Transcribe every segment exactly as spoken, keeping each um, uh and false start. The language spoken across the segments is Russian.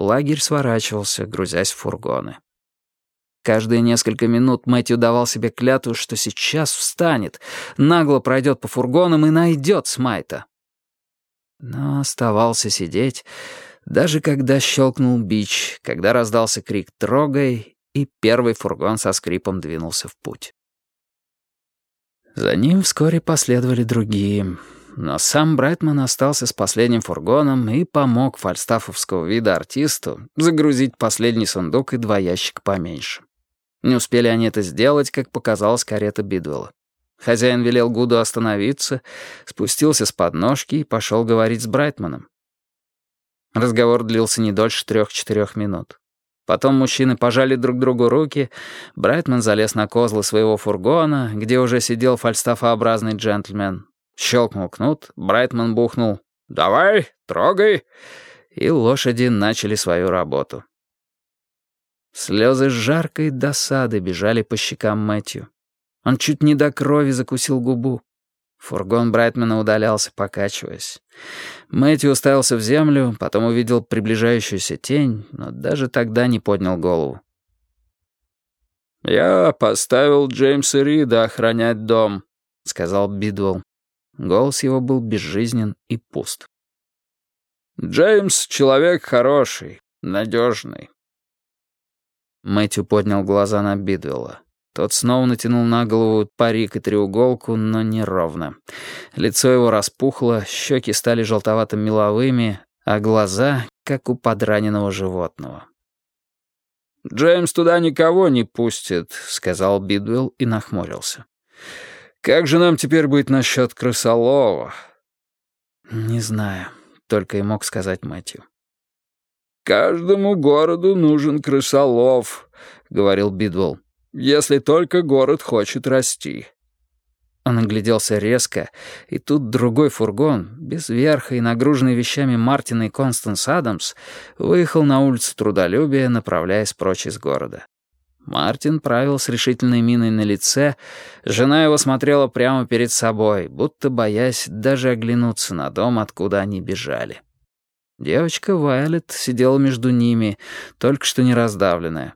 лагерь сворачивался, грузясь в фургоны. Каждые несколько минут Мэтью давал себе клятву, что сейчас встанет, нагло пройдет по фургонам и найдет Смайта. Но оставался сидеть, даже когда щелкнул бич, когда раздался крик «Трогай!», и первый фургон со скрипом двинулся в путь. За ним вскоре последовали другие, но сам Брайтман остался с последним фургоном и помог фальстафовского вида артисту загрузить последний сундук и два ящика поменьше. Не успели они это сделать, как показалась карета Бидуэлла. Хозяин велел Гуду остановиться, спустился с подножки и пошел говорить с Брайтманом. Разговор длился не дольше трех-четырех минут. Потом мужчины пожали друг другу руки, Брайтман залез на козлы своего фургона, где уже сидел фальстафообразный джентльмен. Щелкнул кнут, Брайтман бухнул «Давай, трогай!» и лошади начали свою работу. Слезы жаркой досады бежали по щекам Мэтью. Он чуть не до крови закусил губу. Фургон Брайтмана удалялся, покачиваясь. Мэтью уставился в землю, потом увидел приближающуюся тень, но даже тогда не поднял голову. «Я поставил Джеймса Рида охранять дом», — сказал Бидуэлл. Голос его был безжизнен и пуст. «Джеймс — человек хороший, надежный». Мэтью поднял глаза на Бидуэлла. Тот снова натянул на голову парик и треуголку, но неровно. Лицо его распухло, щеки стали желтовато-меловыми, а глаза — как у подраненного животного. «Джеймс туда никого не пустит», — сказал Бидуэлл и нахмурился. «Как же нам теперь быть насчет крысолова?» «Не знаю», — только и мог сказать Мэтью. «Каждому городу нужен крысолов», — говорил Бидуэлл. «Если только город хочет расти». Он огляделся резко, и тут другой фургон, без верха и нагруженный вещами Мартина и Констанс Адамс, выехал на улицу Трудолюбия, направляясь прочь из города. Мартин правил с решительной миной на лице, жена его смотрела прямо перед собой, будто боясь даже оглянуться на дом, откуда они бежали. Девочка Вайолет сидела между ними, только что не раздавленная.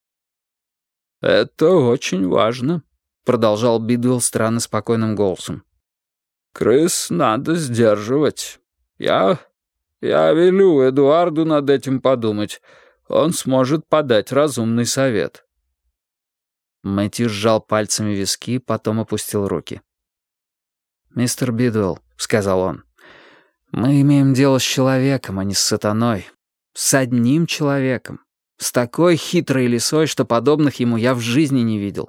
«Это очень важно», — продолжал Бидуэлл странно спокойным голосом. «Крыс надо сдерживать. Я... я велю Эдуарду над этим подумать. Он сможет подать разумный совет». Мэтью сжал пальцами виски, потом опустил руки. «Мистер Бидуэлл», — сказал он, — «мы имеем дело с человеком, а не с сатаной. С одним человеком. С такой хитрой лисой, что подобных ему я в жизни не видел».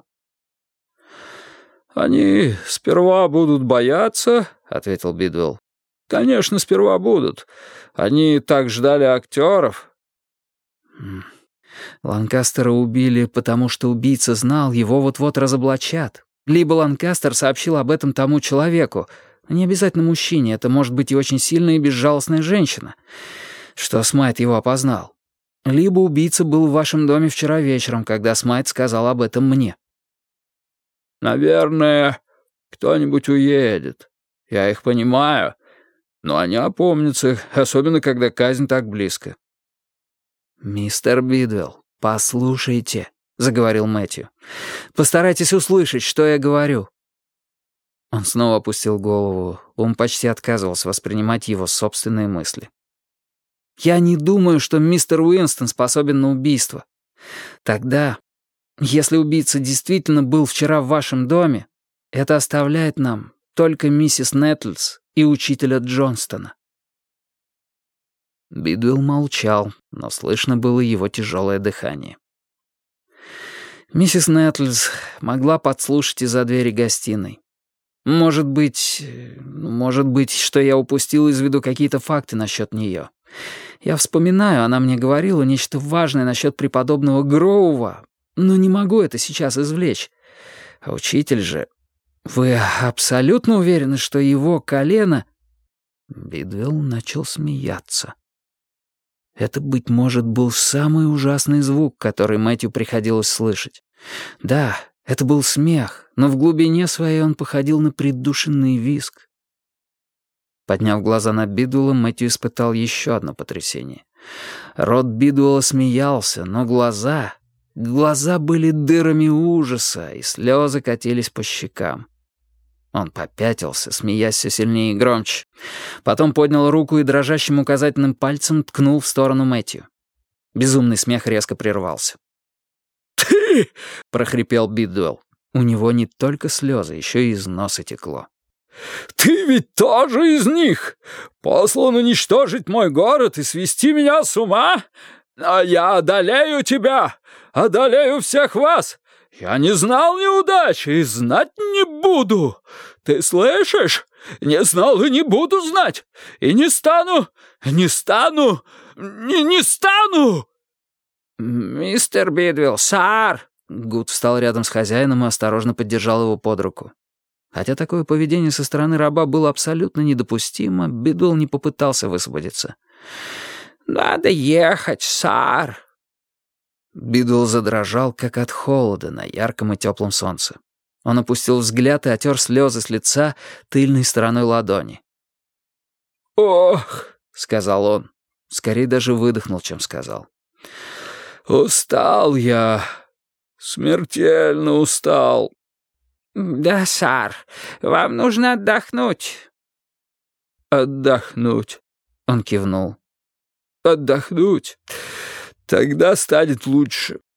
«Они сперва будут бояться», — ответил Бидуэлл. «Конечно, сперва будут. Они так ждали актеров». Ланкастера убили, потому что убийца знал, его вот-вот разоблачат. Либо Ланкастер сообщил об этом тому человеку, не обязательно мужчине, это может быть и очень сильная и безжалостная женщина, что Смайт его опознал. Либо убийца был в вашем доме вчера вечером, когда Смайт сказал об этом мне. «Наверное, кто-нибудь уедет. Я их понимаю, но они опомнятся, особенно когда казнь так близко». «Мистер Бидуэлл, послушайте», — заговорил Мэтью. «Постарайтесь услышать, что я говорю». Он снова опустил голову. Он почти отказывался воспринимать его собственные мысли. «Я не думаю, что мистер Уинстон способен на убийство. Тогда, если убийца действительно был вчера в вашем доме, это оставляет нам только миссис Нетлс и учителя Джонстона». Бидуэлл молчал, но слышно было его тяжелое дыхание. Миссис Нетлс могла подслушать из-за двери гостиной. Может быть, может быть, что я упустил из виду какие-то факты насчет нее. Я вспоминаю, она мне говорила нечто важное насчет преподобного Гроува, но не могу это сейчас извлечь. А учитель же... Вы абсолютно уверены, что его колено... Бидуэлл начал смеяться. Это, быть может, был самый ужасный звук, который Мэтью приходилось слышать. Да, это был смех, но в глубине своей он походил на придушенный визг. Подняв глаза на Бидуэлла, Мэтью испытал еще одно потрясение. Рот Бидуэлла смеялся, но глаза... Глаза были дырами ужаса, и слезы катились по щекам. Он попятился, смеясь все сильнее и громче. Потом поднял руку и дрожащим указательным пальцем ткнул в сторону Мэтью. Безумный смех резко прервался. «Ты!» — прохрипел Бидуэлл. У него не только слезы, еще и из носа текло. «Ты ведь тоже из них! Послан уничтожить мой город и свести меня с ума? А я одолею тебя! Одолею всех вас! Я не знал неудачи и знать не буду! Ты слышишь? Не знал и не буду знать! И не стану! Не стану! Не, не стану!» «Мистер Бидуэлл, сэр!» Гуд встал рядом с хозяином и осторожно поддержал его под руку. Хотя такое поведение со стороны раба было абсолютно недопустимо, Бидуэлл не попытался высвободиться. «Надо ехать, сэр!» Бидуэлл задрожал, как от холода на ярком и теплом солнце. Он опустил взгляд и отер слезы с лица тыльной стороной ладони. «Ох!» — сказал он. Скорее даже выдохнул, чем сказал. «Устал я. Смертельно устал». «Да, сэр, вам нужно отдохнуть». «Отдохнуть», — он кивнул. «Отдохнуть. Тогда станет лучше.